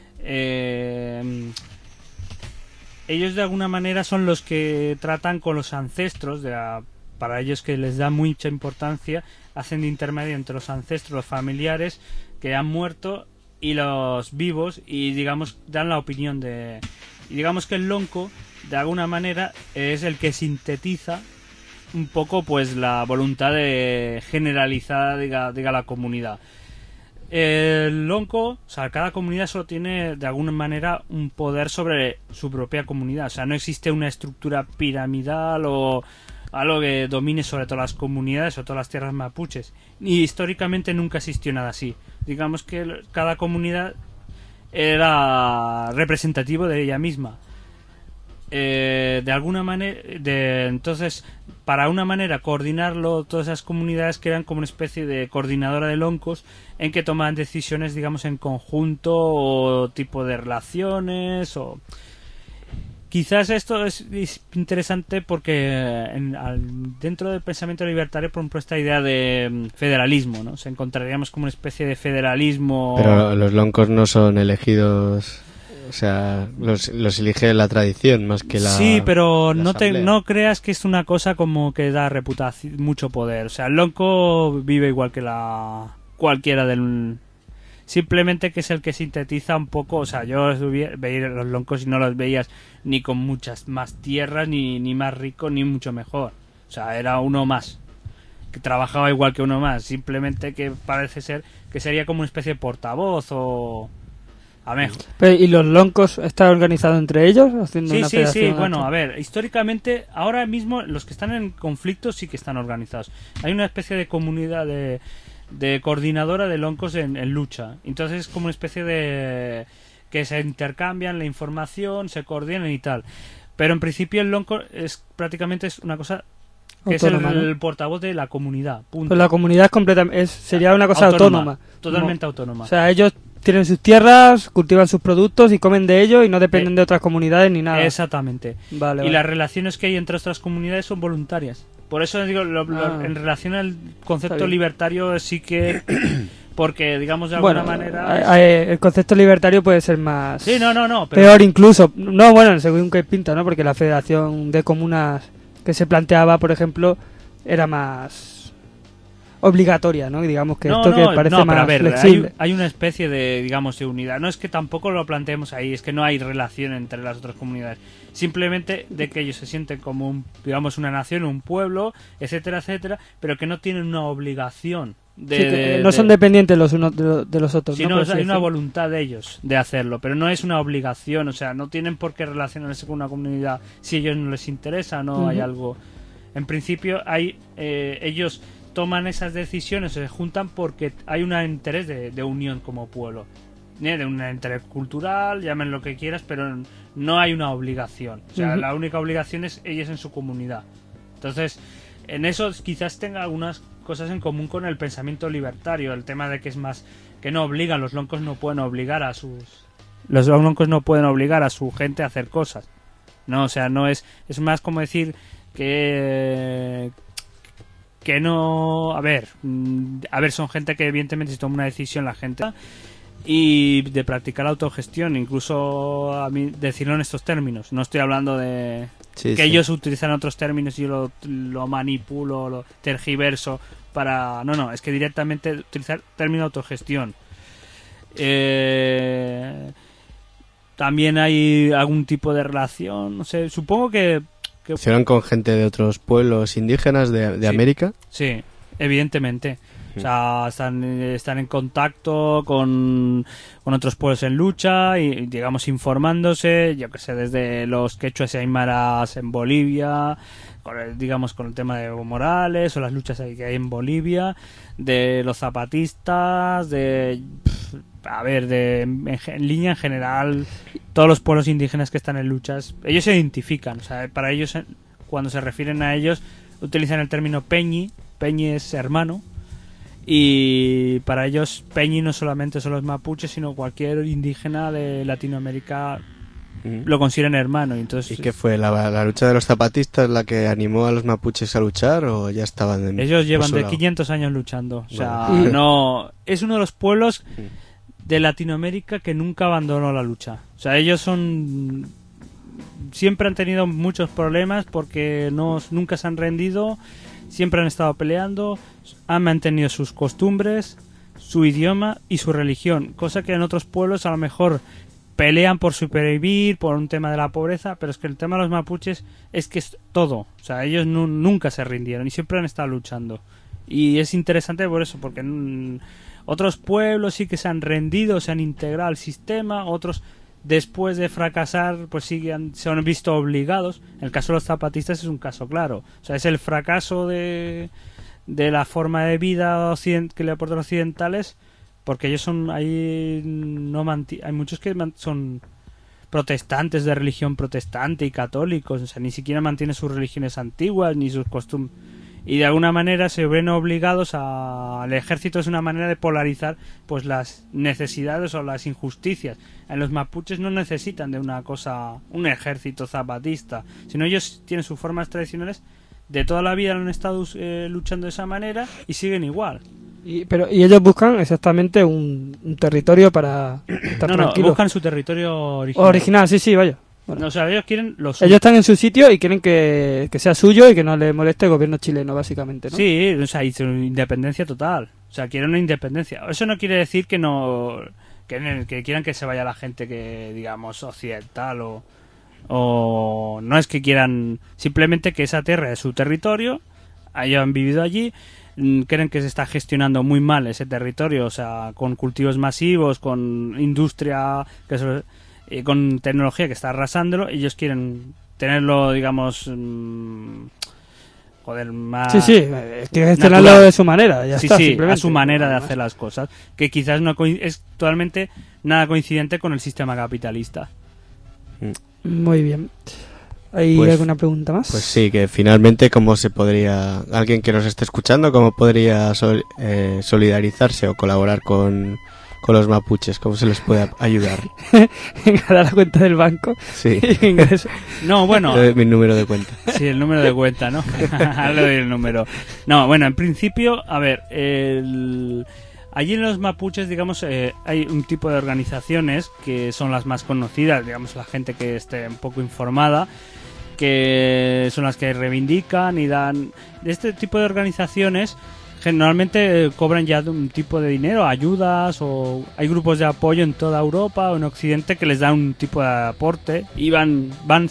ellos de alguna manera son los que tratan con los ancestros, para ellos que les da mucha importancia, hacen de intermedio entre los ancestros, los familiares que han muerto y los vivos, y digamos dan la opinión y digamos que el lonco de alguna manera es el que sintetiza un poco pues la voluntad generalizada diga la comunidad. El lonco, o sea, cada comunidad solo tiene de alguna manera un poder sobre su propia comunidad, o sea, no existe una estructura piramidal o algo que domine sobre todas las comunidades o todas las tierras mapuches, y históricamente nunca existió nada así. Digamos que cada comunidad era representativo de ella misma. De alguna manera, entonces, para una manera coordinarlo, todas esas comunidades que eran como una especie de coordinadora de loncos en que toman decisiones, digamos, en conjunto o tipo de relaciones o... Quizás esto es interesante porque dentro del pensamiento libertario, por ejemplo, esta idea de federalismo, ¿no? Se encontraríamos como una especie de federalismo... Pero los loncos no son elegidos, o sea, los elige la tradición más que la... Sí, pero la no creas que es una cosa como que da reputación, mucho poder. O sea, el lonco vive igual que cualquiera del... Simplemente que es el que sintetiza un poco, o sea, yo veía los loncos y no los veías ni con muchas más tierras, ni más rico, ni mucho mejor. O sea, era uno más, que trabajaba igual que uno más, simplemente que parece ser que sería como una especie de portavoz o... ¿Y los loncos están organizados entre ellos? Haciendo una Sí, federación bueno, a ver, históricamente, ahora mismo los que están en conflicto sí que están organizados. Hay una especie de comunidad de coordinadora de loncos en lucha. Entonces es como una especie de... que se intercambian la información, se coordinan y tal. Pero en principio el lonco prácticamente es una cosa que autónoma, es el ¿no? portavoz de la comunidad. Punto. Pues la comunidad es completamente... sería una cosa autónoma. Totalmente autónoma. O sea, ellos tienen sus tierras, cultivan sus productos y comen de ellos y no dependen de otras comunidades ni nada. Exactamente. Vale. Las relaciones que hay entre otras comunidades son voluntarias. Por eso digo, en relación al concepto libertario sí que... Porque, digamos, de alguna manera... el concepto libertario puede ser más... Sí, no. Pero... peor incluso. No, bueno, según que pinta, ¿no? Porque la federación de comunas que se planteaba, por ejemplo, era más obligatoria, ¿no? Y digamos que esto que parece pero más a ver, flexible. hay una especie de, digamos, de unidad. No es que tampoco lo planteemos ahí, es que no hay relación entre las otras comunidades. Simplemente de que ellos se sienten como, digamos, una nación, un pueblo, etcétera, etcétera, pero que no tienen una obligación no son dependientes los unos de los otros. Sino ¿no? hay una voluntad de ellos de hacerlo, pero no es una obligación, o sea, no tienen por qué relacionarse con una comunidad si a ellos no les interesa, no hay algo. En principio ellos toman esas decisiones, se juntan porque hay un interés de unión como pueblo, de un interés cultural, llamen lo que quieras, pero no hay una obligación. O sea, la única obligación es ellos en su comunidad. Entonces, en eso quizás tenga algunas cosas en común con el pensamiento libertario, el tema de que es más que no obligan, los loncos no pueden obligar a su gente a hacer cosas. No, o sea, no es más como decir que no, a ver, son gente que evidentemente si toma una decisión la gente y de practicar la autogestión, incluso a mí decirlo en estos términos, no estoy hablando de ellos utilizan otros términos y yo lo manipulo, lo tergiverso para... No, es que directamente utilizar término autogestión. También hay algún tipo de relación, no sé, supongo que ¿Funcionan con gente de otros pueblos indígenas de Sí. América? Sí, evidentemente. O sea, están en contacto con otros pueblos en lucha y, digamos, informándose, yo que sé, desde los quechuas y aymaras en Bolivia, con el tema de Evo Morales o las luchas que hay en Bolivia, de los zapatistas, en línea en general, todos los pueblos indígenas que están en luchas, ellos se identifican, o sea, para ellos, cuando se refieren a ellos, utilizan el término peñi es hermano. Y para ellos Peñi no solamente son los mapuches, sino cualquier indígena de Latinoamérica lo consideran hermano. Entonces, ¿Y qué fue? ¿La lucha de los zapatistas la que animó a los mapuches a luchar o ya estaban ellos llevan por su de lado? 500 años luchando. O sea, Bueno. no es uno de los pueblos de Latinoamérica que nunca abandonó la lucha. O sea, ellos siempre han tenido muchos problemas porque nunca se han rendido, siempre han estado peleando, han mantenido sus costumbres, su idioma y su religión, cosa que en otros pueblos a lo mejor pelean por sobrevivir, por un tema de la pobreza, pero es que el tema de los mapuches es que es todo. O sea, ellos nunca se rindieron y siempre han estado luchando. Y es interesante por eso, porque otros pueblos sí que se han rendido, se han integrado al sistema, otros después de fracasar pues sí que se han visto obligados. En el caso de los zapatistas es un caso claro. O sea, es el fracaso de la forma de vida que le aportan los occidentales, porque ellos hay muchos que son protestantes, de religión protestante y católicos, o sea, ni siquiera mantienen sus religiones antiguas ni sus costumbres, y de alguna manera se ven obligados al ejército. Es una manera de polarizar pues las necesidades o las injusticias. En los mapuches no necesitan de un ejército zapatista, sino ellos tienen sus formas tradicionales, de toda la vida han estado luchando de esa manera y siguen igual. Y ellos buscan exactamente un territorio para estar No, tranquilos. buscan su territorio original. Original, sí, vaya. Bueno. No, o sea, ellos quieren lo suyo. Ellos están en su sitio y quieren que sea suyo y que no les moleste el gobierno chileno, básicamente, ¿no? Sí, o sea, y su independencia total. O sea, quieren una independencia. Eso no quiere decir que que quieran que se vaya la gente que, digamos, occidental o no es que quieran, simplemente que esa tierra es su territorio, ellos han vivido allí, creen que se está gestionando muy mal ese territorio, o sea, con cultivos masivos, con industria, con tecnología que está arrasándolo. Ellos quieren tenerlo, digamos, más... Sí, quieren gestionarlo natural. de su manera, ya Sí, está, sí, a simplemente. su manera de Nada más. hacer las cosas, que quizás no es totalmente nada coincidente con el sistema capitalista. Muy bien. ¿Hay Pues- alguna pregunta más? Pues sí, que finalmente alguien que nos esté escuchando, cómo podría solidarizarse o colaborar con los mapuches, cómo se les puede ayudar. Venga, da la cuenta del banco Sí, y ingreso. No, bueno, Te doy mi número de cuenta. sí, el número de cuenta, ¿no? Le doy el número. No, bueno, en principio, a ver, allí en los mapuches, digamos, hay un tipo de organizaciones que son las más conocidas, digamos, la gente que esté un poco informada, que son las que reivindican y dan... De este tipo de organizaciones generalmente cobran ya un tipo de dinero, ayudas, o hay grupos de apoyo en toda Europa o en Occidente que les dan un tipo de aporte y van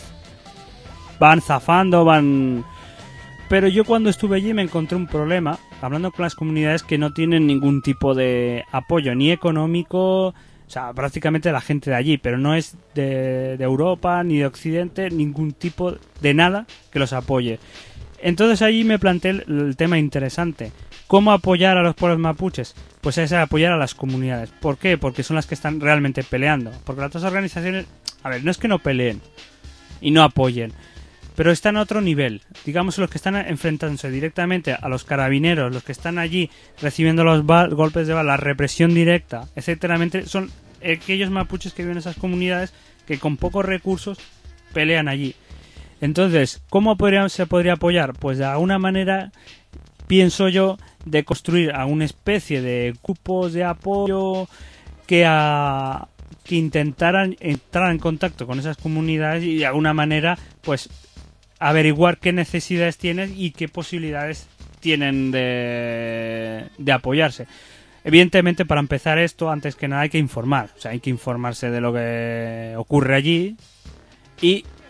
zafando, Pero yo cuando estuve allí me encontré un problema, hablando con las comunidades que no tienen ningún tipo de apoyo, ni económico, o sea, prácticamente la gente de allí, pero no es de Europa ni de Occidente, ningún tipo de nada que los apoye. Entonces allí me planteé el tema interesante. ¿Cómo apoyar a los pueblos mapuches? Pues es apoyar a las comunidades. ¿Por qué? Porque son las que están realmente peleando. Porque las otras organizaciones, a ver, no es que no peleen y no apoyen, pero están a otro nivel. Digamos, los que están enfrentándose directamente a los carabineros, los que están allí recibiendo los golpes de bala, la represión directa, etcétera, son aquellos mapuches que viven en esas comunidades que con pocos recursos pelean allí. Entonces, ¿cómo se podría apoyar? Pues de alguna manera, pienso yo, de construir alguna especie de grupos de apoyo que intentaran entrar en contacto con esas comunidades y de alguna manera pues averiguar qué necesidades tienen y qué posibilidades tienen de apoyarse. Evidentemente, para empezar esto, antes que nada hay que informar, o sea, hay que informarse de lo que ocurre allí y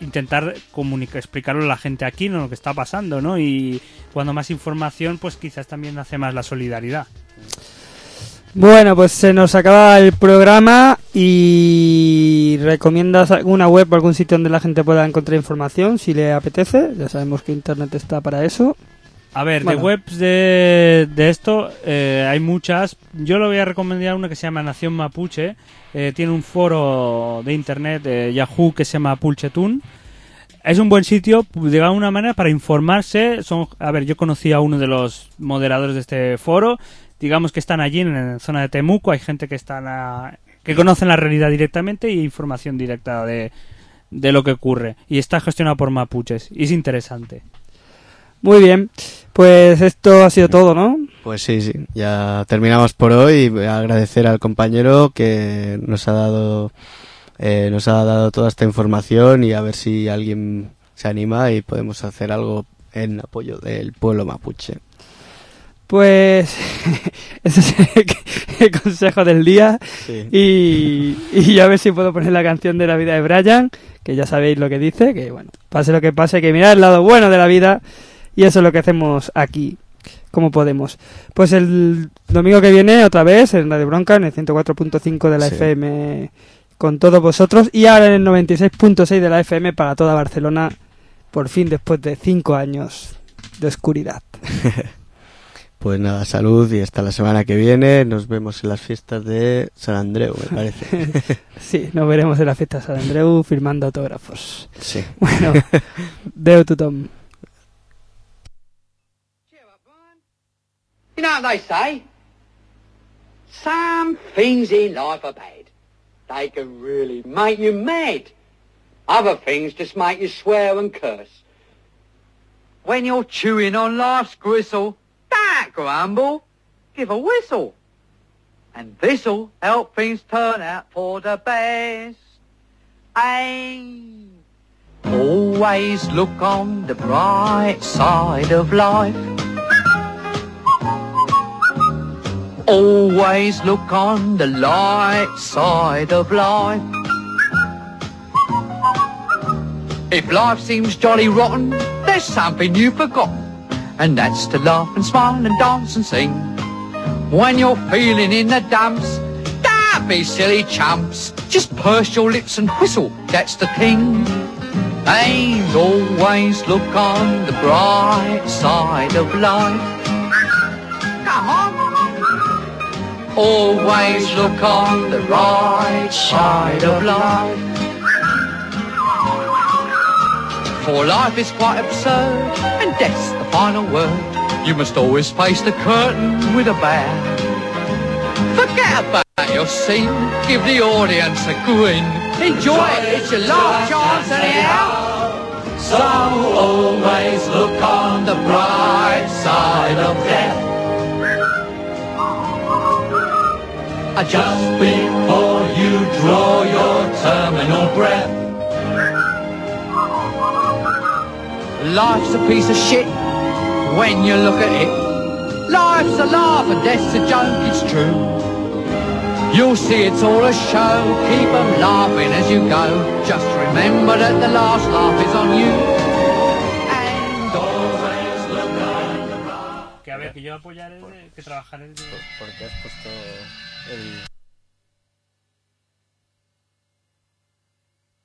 intentar explicarlo a la gente aquí, ¿no? Lo que está pasando, ¿no? Y cuando más información, pues quizás también hace más la solidaridad. Bueno, pues se nos acaba el programa y ¿recomiendas alguna web o algún sitio donde la gente pueda encontrar información si le apetece? Ya sabemos que Internet está para eso. A ver, Bueno. de webs de esto hay muchas. Yo le voy a recomendar una que se llama Nación Mapuche. Tiene un foro de internet de Yahoo que se llama Pulchetún. Es un buen sitio, de alguna manera, para informarse. A ver, yo conocí a uno de los moderadores de este foro. Digamos que están allí en la zona de Temuco. Hay gente que que conocen la realidad directamente y información directa de lo que ocurre. Y está gestionado por mapuches. Y es interesante. Muy bien, pues esto ha sido todo, ¿no? Pues sí, ya terminamos por hoy. Voy a agradecer al compañero que nos ha dado toda esta información y a ver si alguien se anima y podemos hacer algo en apoyo del pueblo mapuche. Pues ese es el consejo del día. Sí. Y a ver si puedo poner la canción de la vida de Brian, que ya sabéis lo que dice, que bueno, pase lo que pase, hay que mirar el lado bueno de la vida. Y eso es lo que hacemos aquí, como podemos. Pues el domingo que viene, otra vez, en Radio Bronca, en el 104.5 de la Sí. FM, con todos vosotros. Y ahora en el 96.6 de la FM para toda Barcelona, por fin, después de 5 años de oscuridad. Pues nada, salud y hasta la semana que viene. Nos vemos en las fiestas de San Andreu, me parece. Sí, nos veremos en la fiesta de Sant Andreu firmando autógrafos. Sí. Bueno, deu tothom. You know what they say? Some things in life are bad. They can really make you mad. Other things just make you swear and curse. When you're chewing on life's gristle, don't grumble, give a whistle. And this'll help things turn out for the best. Aye. Always look on the bright side of life. Always look on the light side of life. If life seems jolly rotten, there's something you've forgotten, and that's to laugh and smile and dance and sing. When you're feeling in the dumps, don't be silly chumps, just purse your lips and whistle, that's the thing. And always look on the bright side of life. Come on. Always look on the right side of life. For life is quite absurd, and death's the final word. You must always face the curtain with a bow. Forget about your scene, give the audience a grin. Enjoy it, it's your last chance anyhow. So always look on the bright side of death. Just before you draw your terminal breath. Life's a piece of shit when you look at it. Life's a laugh and death's a joke, it's true. You'll see it's all a show, keep 'em laughing as you go. Just remember that the last laugh is on you. And always look on the bright. Que a ver, que yo apoyaré, que trabajaré. Porque has puesto el...